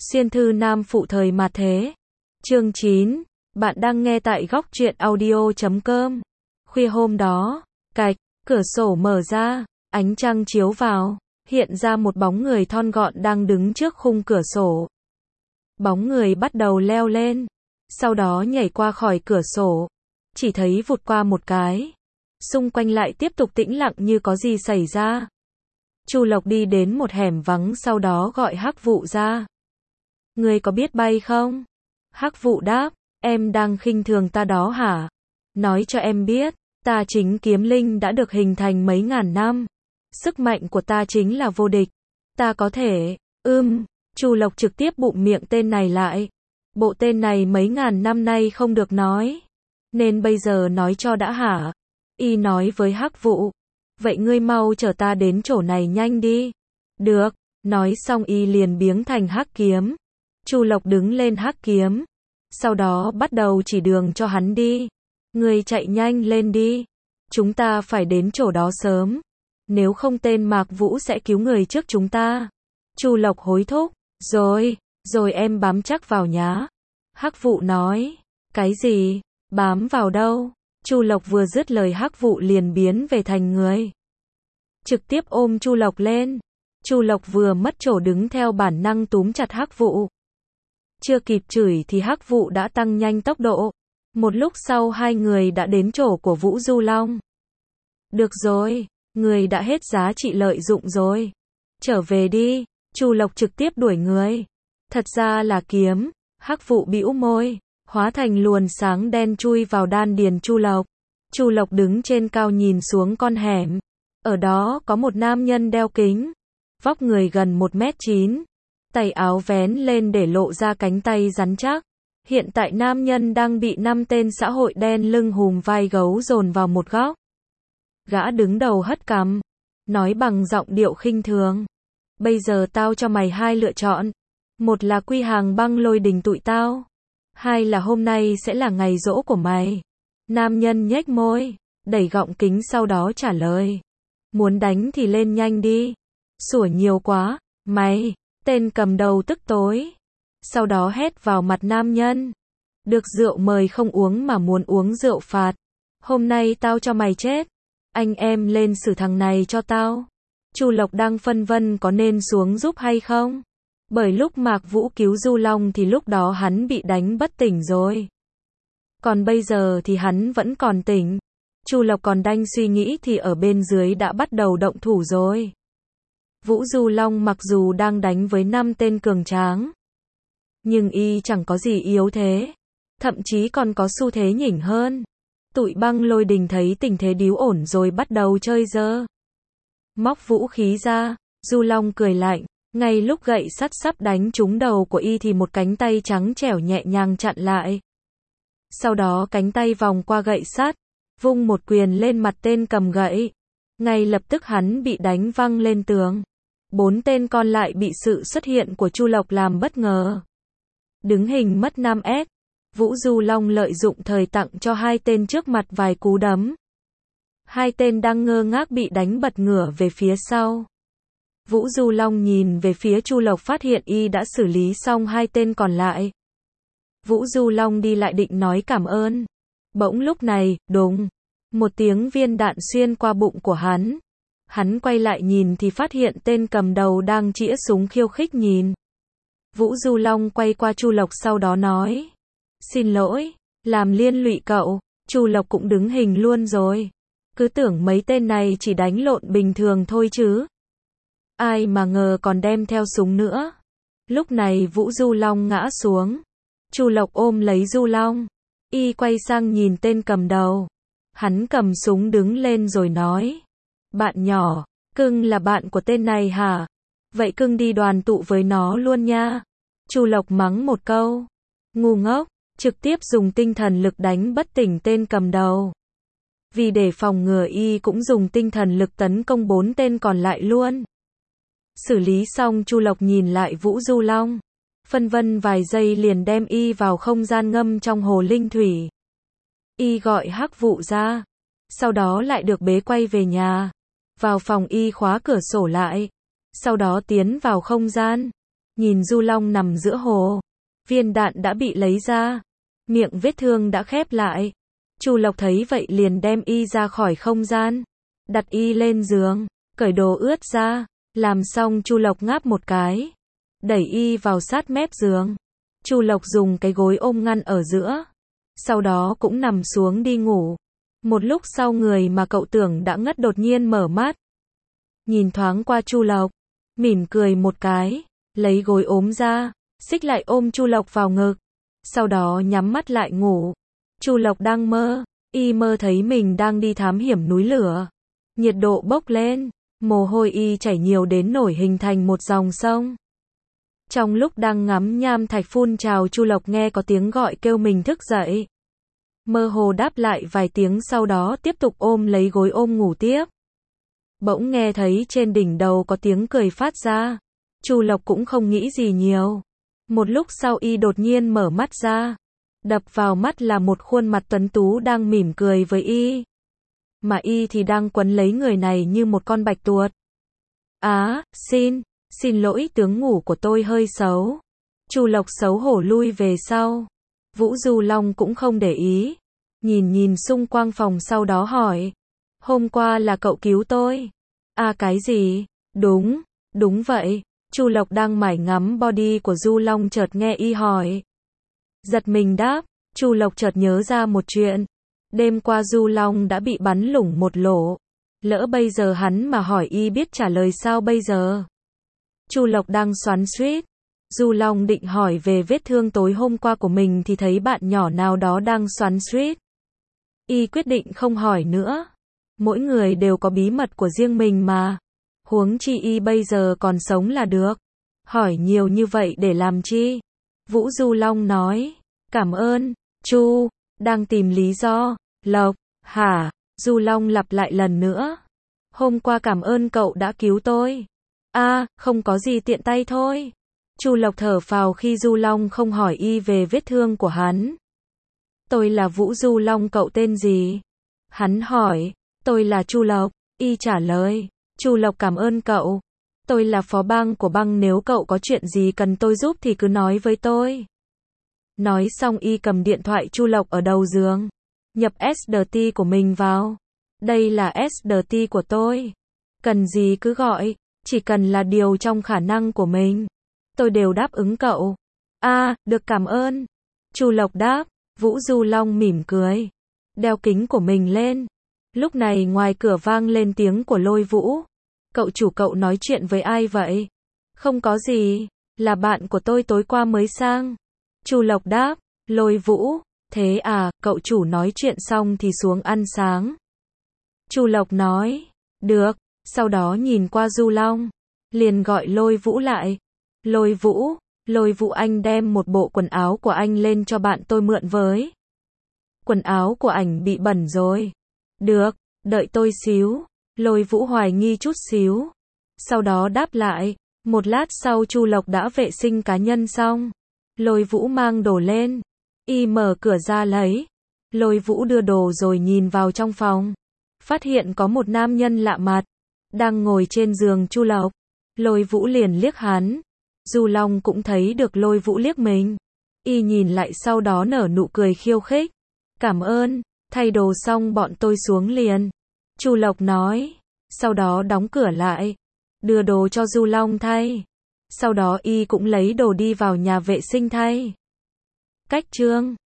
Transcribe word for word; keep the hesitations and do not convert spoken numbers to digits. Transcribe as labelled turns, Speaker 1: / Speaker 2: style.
Speaker 1: Xuyên thư nam phụ thời mạt thế. Chương chín. Bạn đang nghe tại góc truyện audio chấm com. Khuya hôm đó, cạch, cửa sổ mở ra, ánh trăng chiếu vào, hiện ra một bóng người thon gọn đang đứng trước khung cửa sổ. Bóng người bắt đầu leo lên, sau đó nhảy qua khỏi cửa sổ, chỉ thấy vụt qua một cái. Xung quanh lại tiếp tục tĩnh lặng như có gì xảy ra. Chu Lộc đi đến một hẻm vắng sau đó gọi Hắc Vụ ra. Ngươi có biết bay không? Hắc Vụ đáp, em đang khinh thường ta đó hả? Nói cho em biết, ta chính kiếm linh đã được hình thành mấy ngàn năm. Sức mạnh của ta chính là vô địch. Ta có thể, ưm, Chu Lộc trực tiếp bụm miệng tên này lại. Bộ tên này mấy ngàn năm nay không được nói. Nên bây giờ nói cho đã hả? Y nói với Hắc Vụ. Vậy ngươi mau chở ta đến chỗ này nhanh đi. Được, nói xong Y liền biến thành hắc kiếm. Chu Lộc đứng lên hắc kiếm. Sau đó bắt đầu chỉ đường cho hắn đi. Ngươi chạy nhanh lên đi. Chúng ta phải đến chỗ đó sớm. Nếu không tên Mạc Vũ sẽ cứu người trước chúng ta. Chu Lộc hối thúc. Rồi, rồi em bám chắc vào nhá. Hắc Vụ nói. Cái gì? Bám vào đâu? Chu Lộc vừa dứt lời Hắc Vụ liền biến về thành người. Trực tiếp ôm Chu Lộc lên. Chu Lộc vừa mất chỗ đứng theo bản năng túm chặt Hắc Vụ. Chưa kịp chửi thì Hắc Vụ đã tăng nhanh tốc độ. Một lúc sau hai người đã đến chỗ của Vũ Du Long. Được rồi, người đã hết giá trị lợi dụng rồi. Trở về đi. Chu Lộc trực tiếp đuổi người. Thật ra là kiếm. Hắc Vụ bĩu môi, hóa thành luồn sáng đen chui vào đan điền Chu Lộc. Chu Lộc đứng trên cao nhìn xuống con hẻm. Ở đó có một nam nhân đeo kính, vóc người gần một mét chín, tay áo vén lên để lộ ra cánh tay rắn chắc. Hiện tại nam nhân đang bị năm tên xã hội đen lưng hùm vai gấu dồn vào một góc. Gã đứng đầu hất cằm, nói bằng giọng điệu khinh thường. Bây giờ tao cho mày hai lựa chọn. Một là quy hàng băng lôi đình tụi tao. Hai là hôm nay sẽ là ngày giỗ của mày. Nam nhân nhếch môi, đẩy gọng kính sau đó trả lời. Muốn đánh thì lên nhanh đi. Sủa nhiều quá, mày. Tên cầm đầu tức tối. Sau đó hét vào mặt nam nhân. Được rượu mời không uống mà muốn uống rượu phạt. Hôm nay tao cho mày chết. Anh em lên xử thằng này cho tao. Chu Lộc đang phân vân có nên xuống giúp hay không. Bởi lúc Mạc Vũ cứu Du Long thì lúc đó hắn bị đánh bất tỉnh rồi. Còn bây giờ thì hắn vẫn còn tỉnh. Chu Lộc còn đang suy nghĩ thì ở bên dưới đã bắt đầu động thủ rồi. Vũ Du Long mặc dù đang đánh với năm tên cường tráng, nhưng y chẳng có gì yếu thế. Thậm chí còn có xu thế nhỉnh hơn. Tụi băng lôi đình thấy tình thế điếu ổn rồi bắt đầu chơi dơ. Móc vũ khí ra, Du Long cười lạnh. Ngay lúc gậy sắt sắp đánh trúng đầu của y thì một cánh tay trắng trẻo nhẹ nhàng chặn lại. Sau đó cánh tay vòng qua gậy sắt, vung một quyền lên mặt tên cầm gậy. Ngay lập tức hắn bị đánh văng lên tường. Bốn tên còn lại bị sự xuất hiện của Chu Lộc làm bất ngờ. Đứng hình mất năm S. Vũ Du Long lợi dụng thời tặng cho hai tên trước mặt vài cú đấm. Hai tên đang ngơ ngác bị đánh bật ngửa về phía sau. Vũ Du Long nhìn về phía Chu Lộc phát hiện y đã xử lý xong hai tên còn lại. Vũ Du Long đi lại định nói cảm ơn. Bỗng lúc này, đùng, một tiếng viên đạn xuyên qua bụng của hắn. Hắn quay lại nhìn thì phát hiện tên cầm đầu đang chĩa súng khiêu khích nhìn. Vũ Du Long quay qua Chu Lộc sau đó nói. Xin lỗi, làm liên lụy cậu. Chu Lộc cũng đứng hình luôn rồi. Cứ tưởng mấy tên này chỉ đánh lộn bình thường thôi chứ. Ai mà ngờ còn đem theo súng nữa. Lúc này Vũ Du Long ngã xuống. Chu Lộc ôm lấy Du Long. Y quay sang nhìn tên cầm đầu. Hắn cầm súng đứng lên rồi nói. Bạn nhỏ, cưng là bạn của tên này hả? Vậy cưng đi đoàn tụ với nó luôn nha. Chu Lộc mắng một câu. Ngu ngốc, trực tiếp dùng tinh thần lực đánh bất tỉnh tên cầm đầu. Vì để phòng ngừa y cũng dùng tinh thần lực tấn công bốn tên còn lại luôn. Xử lý xong Chu Lộc nhìn lại Vũ Du Long. Phân vân vài giây liền đem y vào không gian ngâm trong hồ linh thủy. Y gọi Hắc Vụ ra. Sau đó lại được bế quay về nhà. Vào phòng y khóa cửa sổ lại. Sau đó tiến vào không gian. nhìn Du Long nằm giữa hồ. Viên đạn đã bị lấy ra, miệng vết thương đã khép lại. Chu Lộc thấy vậy liền đem y ra khỏi không gian, đặt y lên giường, cởi đồ ướt ra, làm xong Chu Lộc ngáp một cái, đẩy y vào sát mép giường. Chu Lộc dùng cái gối ôm ngăn ở giữa, sau đó cũng nằm xuống đi ngủ. Một lúc sau người mà cậu tưởng đã ngất đột nhiên mở mắt. Nhìn thoáng qua Chu Lộc, mỉm cười một cái, lấy gối ôm ra, xích lại ôm Chu Lộc vào ngực, sau đó nhắm mắt lại ngủ. Chu Lộc đang mơ, y mơ thấy mình đang đi thám hiểm núi lửa. Nhiệt độ bốc lên, mồ hôi y chảy nhiều đến nổi hình thành một dòng sông. Trong lúc đang ngắm nham thạch phun trào, Chu Lộc nghe có tiếng gọi kêu mình thức dậy. Mơ hồ đáp lại vài tiếng, sau đó tiếp tục ôm lấy gối ôm ngủ tiếp. Bỗng nghe thấy trên đỉnh đầu có tiếng cười phát ra. Chu Lộc cũng không nghĩ gì nhiều. Một lúc sau y đột nhiên mở mắt ra. Đập vào mắt là một khuôn mặt tuấn tú đang mỉm cười với y. Mà y thì đang quấn lấy người này như một con bạch tuộc. Á, xin, xin lỗi, tướng ngủ của tôi hơi xấu. Chu Lộc xấu hổ lui về sau. Vũ Du Long cũng không để ý. Nhìn nhìn xung quanh phòng, sau đó hỏi. Hôm qua là cậu cứu tôi. À, cái gì? Đúng, đúng vậy. Chu Lộc đang mải ngắm body của Du Long chợt nghe y hỏi. Giật mình đáp. Chu Lộc chợt nhớ ra một chuyện. Đêm qua Du Long đã bị bắn lủng một lỗ. Lỡ bây giờ hắn mà hỏi y biết trả lời sao bây giờ? Chu Lộc đang xoắn xuýt. Du Long định hỏi về vết thương tối hôm qua của mình thì thấy bạn nhỏ nào đó đang xoắn xuýt. Y quyết định không hỏi nữa. Mỗi người đều có bí mật của riêng mình mà. Huống chi y bây giờ còn sống là được. Hỏi nhiều như vậy để làm chi? Vũ Du Long nói. Cảm ơn, Chu. Đang tìm lý do. Lộc, hả? Du Long lặp lại lần nữa. Hôm qua cảm ơn cậu đã cứu tôi. À, không có gì, tiện tay thôi. Chu Lộc thở phào khi Du Long không hỏi y về vết thương của hắn. Tôi là Vũ Du Long, cậu tên gì? Hắn hỏi. Tôi là Chu Lộc. Y trả lời. Chu Lộc cảm ơn cậu. Tôi là phó bang của bang, nếu cậu có chuyện gì cần tôi giúp thì cứ nói với tôi. Nói xong y cầm điện thoại Chu Lộc ở đầu giường. Nhập ét đê tê của mình vào. Đây là ét đê tê của tôi. Cần gì cứ gọi. Chỉ cần là điều trong khả năng của mình. Tôi đều đáp ứng cậu. À, được, cảm ơn. Chu Lộc đáp. Vũ Du Long mỉm cười. Đeo kính của mình lên. Lúc này ngoài cửa vang lên tiếng của Lôi Vũ. Cậu chủ, cậu nói chuyện với ai vậy? Không có gì. Là bạn của tôi tối qua mới sang. Chu Lộc đáp. Lôi Vũ. Thế à, cậu chủ nói chuyện xong thì xuống ăn sáng. Chu Lộc nói. Được. Sau đó nhìn qua Du Long. Liền gọi Lôi Vũ lại. Lôi Vũ. Lôi Vũ, anh đem một bộ quần áo của anh lên cho bạn tôi mượn với. Quần áo của ảnh bị bẩn rồi. Được, đợi tôi xíu. Lôi Vũ hoài nghi chút xíu. Sau đó đáp lại. Một lát sau Chu Lộc đã vệ sinh cá nhân xong. Lôi Vũ mang đồ lên. Y mở cửa ra lấy. Lôi Vũ đưa đồ rồi nhìn vào trong phòng. Phát hiện có một nam nhân lạ mặt. Đang ngồi trên giường Chu Lộc. Lôi Vũ liền liếc hắn. Du Long cũng thấy được Lôi Vũ liếc mình. Y nhìn lại sau đó nở nụ cười khiêu khích. Cảm ơn, thay đồ xong bọn tôi xuống liền. Chu Lộc nói. Sau đó đóng cửa lại. Đưa đồ cho Du Long thay. Sau đó y cũng lấy đồ đi vào nhà vệ sinh thay. Cách chương